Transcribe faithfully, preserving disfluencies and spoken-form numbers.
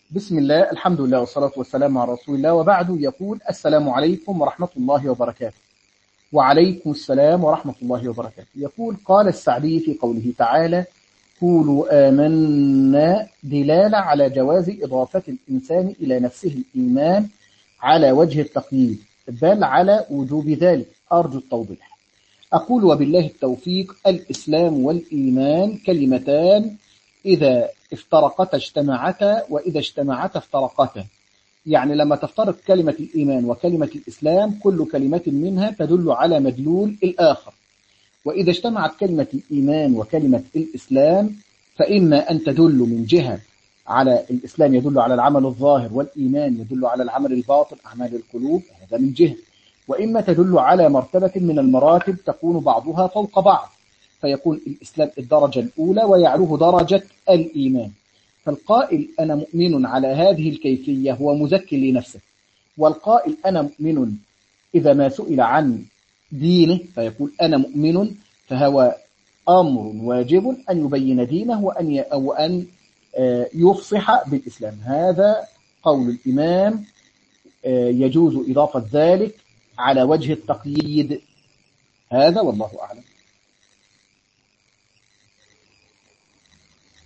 بسم الله، الحمد لله والصلاة والسلام على رسول الله، وبعد. يقول: السلام عليكم ورحمة الله وبركاته. وعليكم السلام ورحمة الله وبركاته. يقول: قال السعدي في قوله تعالى: قولوا آمنا، دلالة على جواز إضافة الإنسان إلى نفسه الإيمان على وجه التقييد، بل على وجوب ذلك. أرجو التوضيح. أقول: وبالله التوفيق. الإسلام والإيمان كلمتان إذا افترقتا اجتمعتا، وإذا اجتمعتا افترقتا. يعني لما تفترق كلمة الإيمان وكلمة الإسلام، كل كلمة منها تدل على مدلول الآخر. وإذا اجتمعت كلمة الإيمان وكلمة الإسلام، فإما أن تدل من جهة على الإسلام يدل على العمل الظاهر، والإيمان يدل على العمل الباطن أعمال القلوب، هذا من جهة. وإما تدل على مرتبة من المراتب تكون بعضها فوق بعض، فيكون الإسلام الدرجة الأولى ويعلوه درجة الإيمان. فالقائل أنا مؤمن على هذه الكيفية هو مزكي لنفسه، والقائل أنا مؤمن إذا ما سئل عن دينه فيقول أنا مؤمن، فهو أمر واجب أن يبين دينه وأن أو أن يفصح بالإسلام. هذا قول الإمام، يجوز إضافة ذلك على وجه التقييد. هذا والله أعلم.